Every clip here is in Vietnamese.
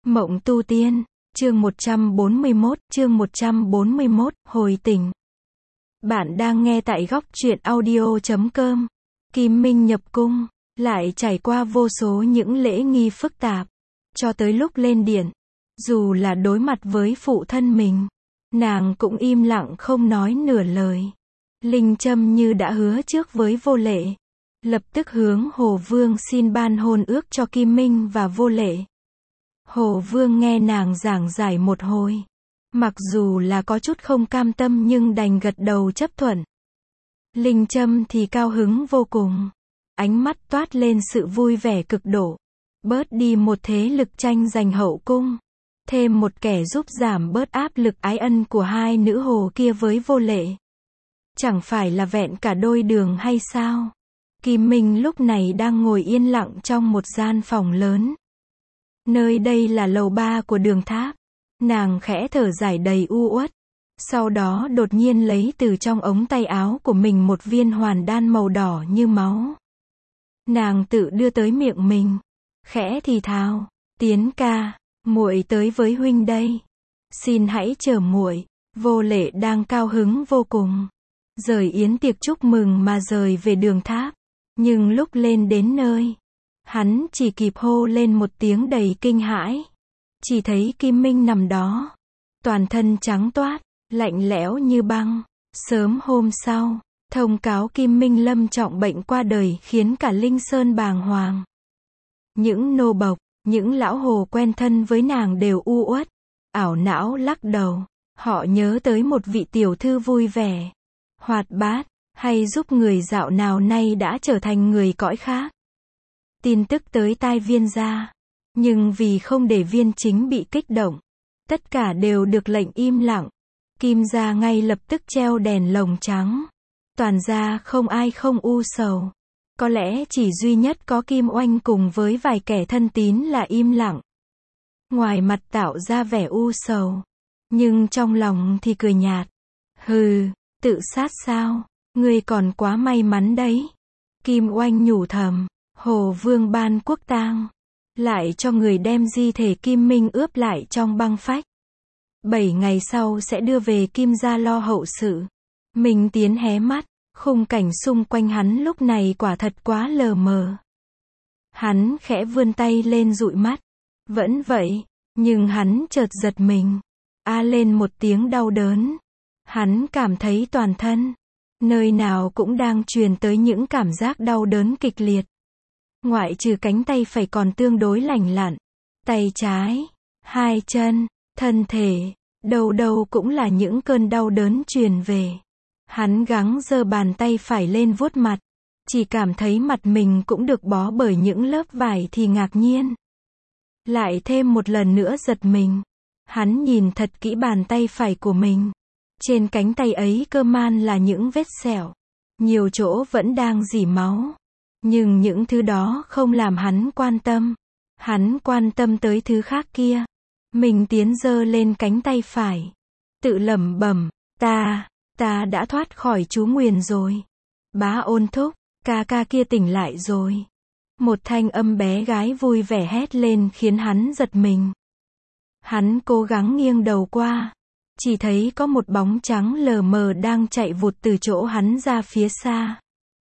Mộng tu tiên, chương 141, hồi tỉnh. Bạn đang nghe tại góc truyện audio.com. Kim Minh nhập cung, lại trải qua vô số những lễ nghi phức tạp, cho tới lúc lên điện. Dù là đối mặt với phụ thân mình, nàng cũng im lặng không nói nửa lời. Linh Trâm như đã hứa trước với Vô Lệ, lập tức hướng Hồ Vương xin ban hôn ước cho Kim Minh và Vô Lệ. Hồ Vương nghe nàng giảng giải một hồi, mặc dù là có chút không cam tâm nhưng đành gật đầu chấp thuận. Linh Trâm thì cao hứng vô cùng, ánh mắt toát lên sự vui vẻ cực độ, bớt đi một thế lực tranh giành hậu cung, thêm một kẻ giúp giảm bớt áp lực ái ân của hai nữ hồ kia với Vô Lệ. Chẳng phải là vẹn cả đôi đường hay sao? Kim Minh lúc này đang ngồi yên lặng trong một gian phòng lớn. Nơi đây là lầu 3 của Đường Tháp. Nàng khẽ thở dài đầy u uất. Sau đó đột nhiên lấy từ trong ống tay áo của mình một viên hoàn đan màu đỏ như máu. Nàng tự đưa tới miệng mình, khẽ thì thào, Tiến ca, muội tới với huynh đây. Xin hãy chờ muội. Vô Lệ đang cao hứng vô cùng, rời yến tiệc chúc mừng mà rời về Đường Tháp. Nhưng lúc lên đến nơi, hắn chỉ kịp hô lên một tiếng đầy kinh hãi. Chỉ thấy Kim Minh nằm đó, toàn thân trắng toát, lạnh lẽo như băng. Sớm hôm sau, thông cáo Kim Minh lâm trọng bệnh qua đời khiến cả Linh Sơn bàng hoàng. Những nô bộc, những lão hồ quen thân với nàng đều u uất, ảo não lắc đầu. Họ nhớ tới một vị tiểu thư vui vẻ, hoạt bát, hay giúp người dạo nào nay đã trở thành người cõi khác. Tin tức tới tai Viên gia, nhưng vì không để Viên Chính bị kích động, tất cả đều được lệnh im lặng. Kim gia ngay lập tức treo đèn lồng trắng. Toàn gia không ai không u sầu. Có lẽ chỉ duy nhất có Kim Oanh cùng với vài kẻ thân tín là im lặng. Ngoài mặt tạo ra vẻ u sầu, nhưng trong lòng thì cười nhạt. Hừ, tự sát sao? Ngươi còn quá may mắn đấy. Kim Oanh nhủ thầm. Hồ Vương ban quốc tang, lại cho người đem di thể Kim Minh ướp lại trong băng phách. 7 ngày sau sẽ đưa về Kim gia lo hậu sự. Minh Tiến hé mắt, khung cảnh xung quanh hắn lúc này quả thật quá lờ mờ. Hắn khẽ vươn tay lên dụi mắt. Vẫn vậy, nhưng hắn chợt giật mình, lên một tiếng đau đớn. Hắn cảm thấy toàn thân, nơi nào cũng đang truyền tới những cảm giác đau đớn kịch liệt. Ngoại trừ cánh tay phải còn tương đối lành lặn, tay trái, hai chân, thân thể, đầu đầu cũng là những cơn đau đớn truyền về. Hắn gắng giơ bàn tay phải lên vuốt mặt, chỉ cảm thấy mặt mình cũng được bó bởi những lớp vải thì ngạc nhiên. Lại thêm một lần nữa giật mình. Hắn nhìn thật kỹ bàn tay phải của mình. Trên cánh tay ấy cơ man là những vết sẹo. Nhiều chỗ vẫn đang rỉ máu. Nhưng những thứ đó không làm hắn quan tâm. Hắn quan tâm tới thứ khác kia. Mình tiến giơ lên cánh tay phải, tự lẩm bẩm, ta đã thoát khỏi chú nguyền rồi. Bá Ôn thúc, ca ca kia tỉnh lại rồi. Một thanh âm bé gái vui vẻ hét lên khiến hắn giật mình. Hắn cố gắng nghiêng đầu qua, chỉ thấy có một bóng trắng lờ mờ đang chạy vụt từ chỗ hắn ra phía xa.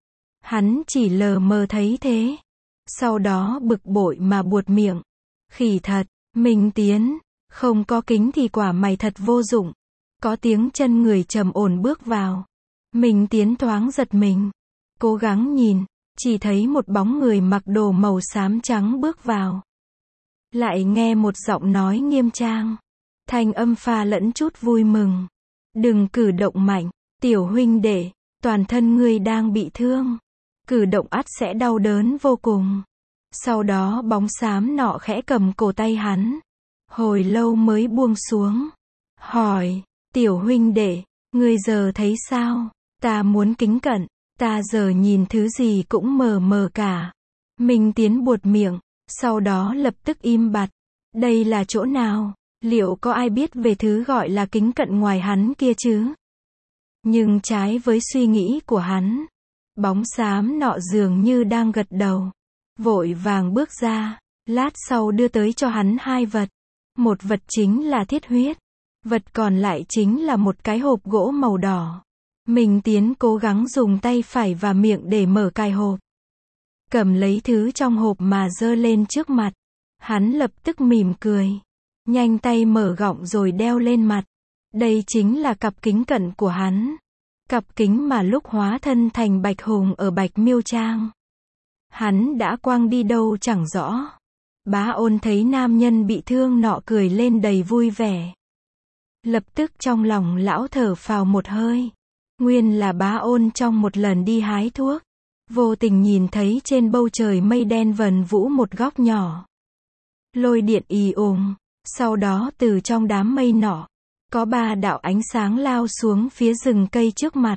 Hắn chỉ lờ mờ thấy thế, sau đó bực bội mà buột miệng. Khỉ thật, Minh Tiến, không có kính thì quả mày thật vô dụng. Có tiếng chân người trầm ổn bước vào. Minh Tiến thoáng giật mình, cố gắng nhìn, chỉ thấy một bóng người mặc đồ màu xám trắng bước vào. Lại nghe một giọng nói nghiêm trang, thanh âm pha lẫn chút vui mừng. Đừng cử động mạnh, tiểu huynh đệ, toàn thân ngươi đang bị thương. Cử động ắt sẽ đau đớn vô cùng. Sau đó bóng xám nọ khẽ cầm cổ tay hắn, hồi lâu mới buông xuống. Hỏi, tiểu huynh đệ, ngươi giờ thấy sao? Ta muốn kính cận, ta giờ nhìn thứ gì cũng mờ mờ cả. Minh Tiến buột miệng, sau đó lập tức im bặt. Đây là chỗ nào? Liệu có ai biết về thứ gọi là kính cận ngoài hắn kia chứ? Nhưng trái với suy nghĩ của hắn, bóng xám nọ dường như đang gật đầu. Vội vàng bước ra, lát sau đưa tới cho hắn hai vật. Một vật chính là thiết huyết. Vật còn lại chính là một cái hộp gỗ màu đỏ. Minh Tiến cố gắng dùng tay phải và miệng để mở cài hộp. Cầm lấy thứ trong hộp mà giơ lên trước mặt. Hắn lập tức mỉm cười. Nhanh tay mở gọng rồi đeo lên mặt. Đây chính là cặp kính cận của hắn. Cặp kính mà lúc hóa thân thành Bạch Hùng ở Bạch Miêu Trang. Hắn đã quăng đi đâu chẳng rõ. Bá Ôn thấy nam nhân bị thương nọ cười lên đầy vui vẻ. Lập tức trong lòng lão thở phào một hơi. Nguyên là Bá Ôn trong một lần đi hái thuốc. Vô tình nhìn thấy trên bầu trời mây đen vần vũ một góc nhỏ. Lôi điện ì ùng. Sau đó từ trong đám mây nọ, có 3 đạo ánh sáng lao xuống phía rừng cây trước mặt.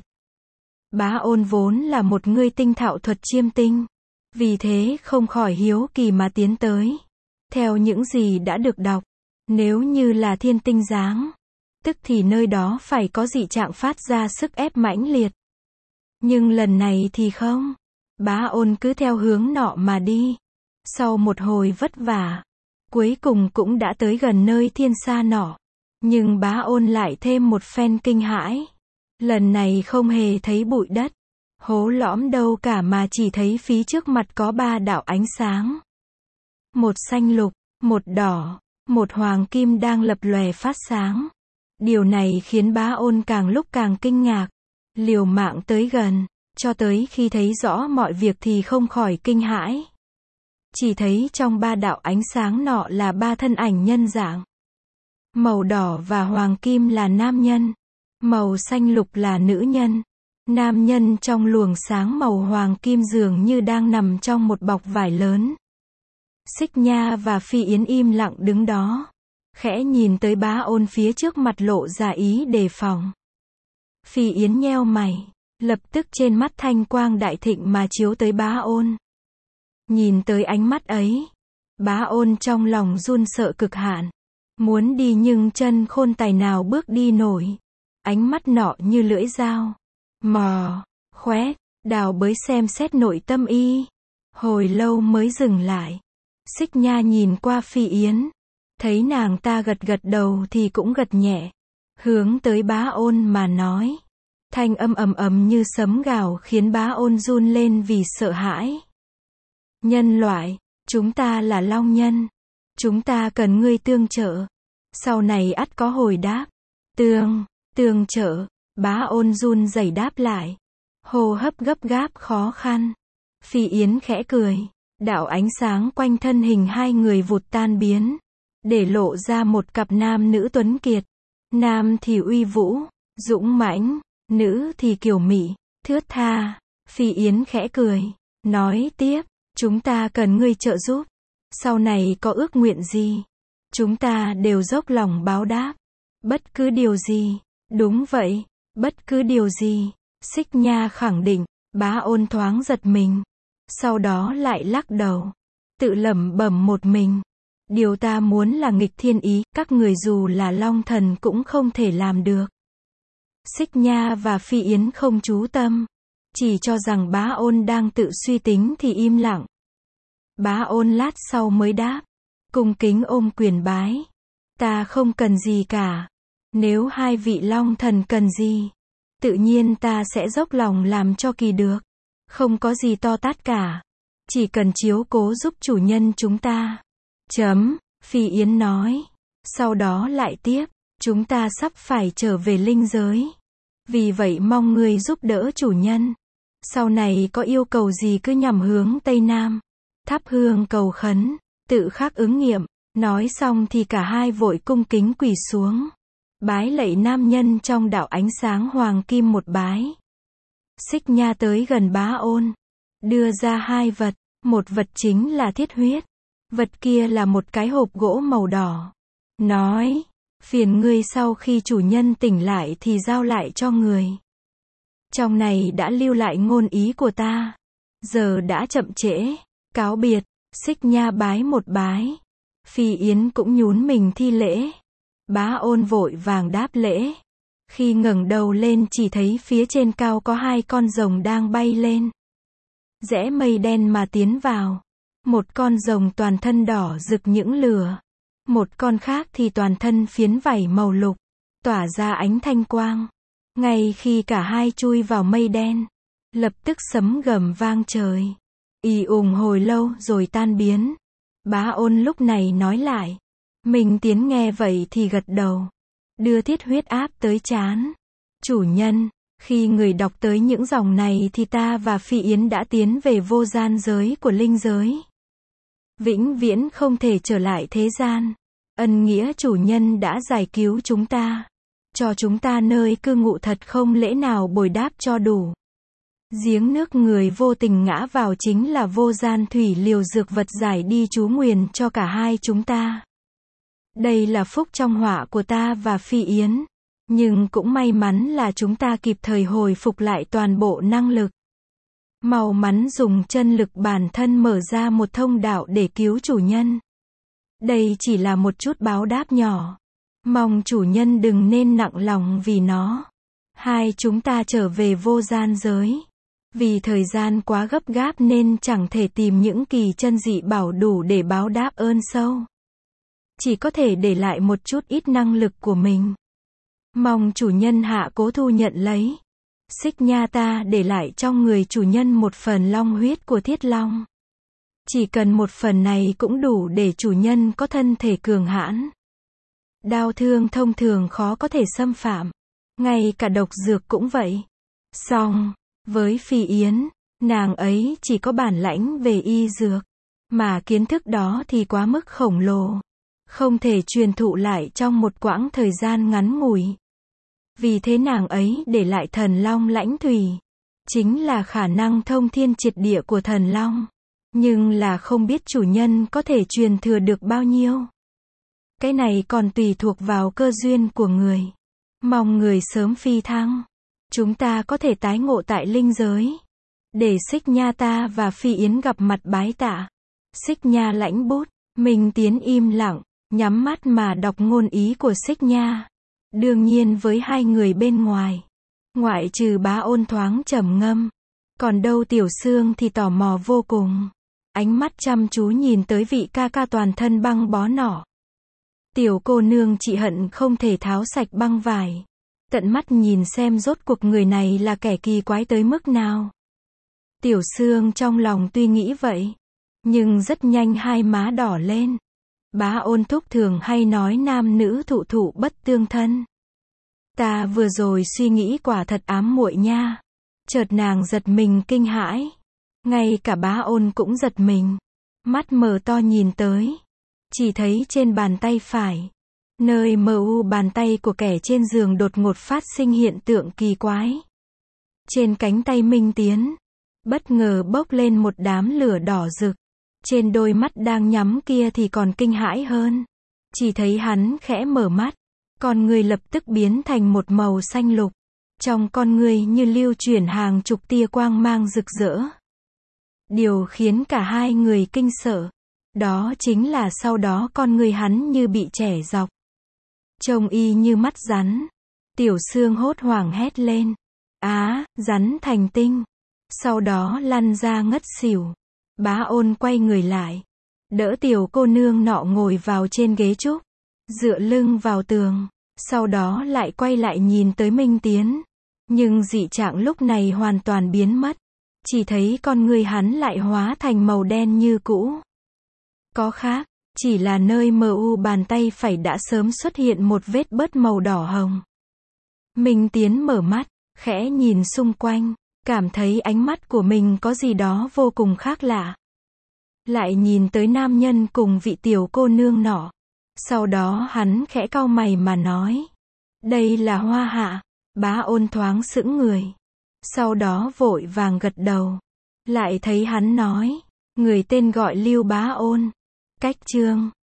Bá Ôn vốn là một người tinh thạo thuật chiêm tinh. Vì thế không khỏi hiếu kỳ mà tiến tới. Theo những gì đã được đọc, nếu như là thiên tinh giáng, tức thì nơi đó phải có dị trạng phát ra sức ép mãnh liệt. Nhưng lần này thì không. Bá Ôn cứ theo hướng nọ mà đi. Sau một hồi vất vả, cuối cùng cũng đã tới gần nơi thiên sa nọ. Nhưng Bá Ôn lại thêm một phen kinh hãi. Lần này không hề thấy bụi đất, hố lõm đâu cả mà chỉ thấy phía trước mặt có 3 đạo ánh sáng. Một xanh lục, một đỏ, một hoàng kim đang lập lòe phát sáng. Điều này khiến Bá Ôn càng lúc càng kinh ngạc. Liều mạng tới gần, cho tới khi thấy rõ mọi việc thì không khỏi kinh hãi. Chỉ thấy trong 3 đạo ánh sáng nọ là 3 thân ảnh nhân dạng. Màu đỏ và hoàng kim là nam nhân. Màu xanh lục là nữ nhân. Nam nhân trong luồng sáng màu hoàng kim dường như đang nằm trong một bọc vải lớn. Xích Nha và Phi Yến im lặng đứng đó. Khẽ nhìn tới Bá Ôn phía trước mặt lộ ra ý đề phòng. Phi Yến nheo mày. Lập tức trên mắt thanh quang đại thịnh mà chiếu tới Bá Ôn. Nhìn tới ánh mắt ấy, Bá Ôn trong lòng run sợ cực hạn. Muốn đi nhưng chân khôn tài nào bước đi nổi. Ánh mắt nọ như lưỡi dao. Mò, khoét, đào bới xem xét nội tâm y. Hồi lâu mới dừng lại. Xích Nha nhìn qua Phi Yến. Thấy nàng ta gật gật đầu thì cũng gật nhẹ. Hướng tới Bá Ôn mà nói. Thanh âm ầm ầm như sấm gào khiến Bá Ôn run lên vì sợ hãi. Nhân loại, chúng ta là long nhân. Chúng ta cần ngươi tương trợ. Sau này ắt có hồi đáp. Tương trợ. Bá Ôn run rẩy đáp lại. Hô hấp gấp gáp khó khăn. Phi Yến khẽ cười. Đạo ánh sáng quanh thân hình hai người vụt tan biến. Để lộ ra một cặp nam nữ tuấn kiệt. Nam thì uy vũ, dũng mãnh. Nữ thì kiều mị, thướt tha. Phi Yến khẽ cười. Nói tiếp. Chúng ta cần ngươi trợ giúp. Sau này có ước nguyện gì, chúng ta đều dốc lòng báo đáp. Bất cứ điều gì. Đúng vậy. Bất cứ điều gì. Xích Nha khẳng định. Bá Ôn thoáng giật mình. Sau đó lại lắc đầu. Tự lẩm bẩm một mình. Điều ta muốn là nghịch thiên ý. Các người dù là long thần cũng không thể làm được. Xích Nha và Phi Yến không chú tâm. Chỉ cho rằng Bá Ôn đang tự suy tính thì im lặng. Bá Ôn lát sau mới đáp. Cung kính ôm quyền bái. Ta không cần gì cả. Nếu hai vị long thần cần gì, tự nhiên ta sẽ dốc lòng làm cho kỳ được. Không có gì to tát cả. Chỉ cần chiếu cố giúp chủ nhân chúng ta. Phi Yến nói. Sau đó lại tiếp. Chúng ta sắp phải trở về linh giới. Vì vậy mong ngươi giúp đỡ chủ nhân. Sau này có yêu cầu gì cứ nhằm hướng Tây Nam. Thắp hương cầu khấn. Tự khắc ứng nghiệm. Nói xong thì cả hai vội cung kính quỳ xuống. Bái lạy nam nhân trong đạo ánh sáng hoàng kim một bái. Xích Nha tới gần Bá Ôn. Đưa ra 2 vật. Một vật chính là thiết huyết. Vật kia là một cái hộp gỗ màu đỏ. Nói. Phiền ngươi sau khi chủ nhân tỉnh lại thì giao lại cho người. Trong này đã lưu lại ngôn ý của ta. Giờ đã chậm trễ. Cáo biệt. Xích Nha bái một bái. Phi Yến cũng nhún mình thi lễ. Bá Ôn vội vàng đáp lễ. Khi ngẩng đầu lên chỉ thấy phía trên cao có 2 con rồng đang bay lên. Rẽ mây đen mà tiến vào. Một con rồng toàn thân đỏ rực những lửa. Một con khác thì toàn thân phiến vảy màu lục, tỏa ra ánh thanh quang. Ngay khi cả hai chui vào mây đen, lập tức sấm gầm vang trời. Ì ùng hồi lâu rồi tan biến. Bá Ôn lúc này nói lại. Minh Tiến nghe vậy thì gật đầu, đưa thiết huyết áp tới trán. Chủ nhân, khi người đọc tới những dòng này thì ta và Phi Yến đã tiến về vô gian giới của linh giới. Vĩnh viễn không thể trở lại thế gian. Ân nghĩa chủ nhân đã giải cứu chúng ta, cho chúng ta nơi cư ngụ thật không lẽ nào bồi đáp cho đủ. Giếng nước người vô tình ngã vào chính là vô gian thủy liều dược vật giải đi chú nguyền cho cả hai chúng ta. Đây là phúc trong họa của ta và Phi Yến. Nhưng cũng may mắn là chúng ta kịp thời hồi phục lại toàn bộ năng lực. Mau mắn dùng chân lực bản thân mở ra một thông đạo để cứu chủ nhân. Đây chỉ là một chút báo đáp nhỏ. Mong chủ nhân đừng nên nặng lòng vì nó. Hai chúng ta trở về vô gian giới. Vì thời gian quá gấp gáp nên chẳng thể tìm những kỳ chân dị bảo đủ để báo đáp ơn sâu. Chỉ có thể để lại một chút ít năng lực của mình. Mong chủ nhân hạ cố thu nhận lấy. Xích nha ta để lại trong người chủ nhân một phần long huyết của thiết long. Chỉ cần một phần này cũng đủ để chủ nhân có thân thể cường hãn. Đao thương thông thường khó có thể xâm phạm. Ngay cả độc dược cũng vậy. Song, với Phi Yến, nàng ấy chỉ có bản lãnh về y dược. Mà kiến thức đó thì quá mức khổng lồ. Không thể truyền thụ lại trong một quãng thời gian ngắn ngủi. Vì thế nàng ấy để lại thần long lãnh thủy. Chính là khả năng thông thiên triệt địa của thần long. Nhưng là không biết chủ nhân có thể truyền thừa được bao nhiêu. Cái này còn tùy thuộc vào cơ duyên của người. Mong người sớm phi thăng. Chúng ta có thể tái ngộ tại linh giới. Để Xích Nha ta và Phi Yến gặp mặt bái tạ. Xích Nha lãnh bút. Minh Tiến im lặng, nhắm mắt mà đọc ngôn ý của Xích Nha. Đương nhiên với hai người bên ngoài. Ngoại trừ Bá Ôn thoáng trầm ngâm. Còn đâu Tiểu Sương thì tò mò vô cùng. Ánh mắt chăm chú nhìn tới vị ca ca toàn thân băng bó nọ. Tiểu cô nương chị hận không thể tháo sạch băng vải. Tận mắt nhìn xem rốt cuộc người này là kẻ kỳ quái tới mức nào. Tiểu Sương trong lòng tuy nghĩ vậy. Nhưng rất nhanh hai má đỏ lên. Bá Ôn thúc thường hay nói nam nữ thụ thụ bất tương thân. Ta vừa rồi suy nghĩ quả thật ám muội nha. Chợt nàng giật mình kinh hãi. Ngay cả Bá Ôn cũng giật mình. Mắt mở to nhìn tới. Chỉ thấy trên bàn tay phải. Nơi mờ u bàn tay của kẻ trên giường đột ngột phát sinh hiện tượng kỳ quái. Trên cánh tay Minh Tiến. Bất ngờ bốc lên một đám lửa đỏ rực. Trên đôi mắt đang nhắm kia thì còn kinh hãi hơn. Chỉ thấy hắn khẽ mở mắt. Con người lập tức biến thành một màu xanh lục. Trong con người như lưu chuyển hàng chục tia quang mang rực rỡ. Điều khiến cả hai người kinh sợ. Đó chính là sau đó con người hắn như bị chẻ dọc. Trông y như mắt rắn. Tiểu Sương hốt hoảng hét lên. Á, rắn thành tinh. Sau đó lăn ra ngất xỉu. Bá Ôn quay người lại. Đỡ tiểu cô nương nọ ngồi vào trên ghế trúc. Dựa lưng vào tường. Sau đó lại quay lại nhìn tới Minh Tiến. Nhưng dị trạng lúc này hoàn toàn biến mất. Chỉ thấy con người hắn lại hóa thành màu đen như cũ. Có khác, chỉ là nơi mờ u bàn tay phải đã sớm xuất hiện một vết bớt màu đỏ hồng. Minh Tiến mở mắt, khẽ nhìn xung quanh, cảm thấy ánh mắt của mình có gì đó vô cùng khác lạ. Lại nhìn tới nam nhân cùng vị tiểu cô nương nọ. Sau đó hắn khẽ cau mày mà nói. Đây là Hoa Hạ. Bá Ôn thoáng sững người. Sau đó vội vàng gật đầu. Lại thấy hắn nói. Người tên gọi Lưu Bá Ôn. Cách chương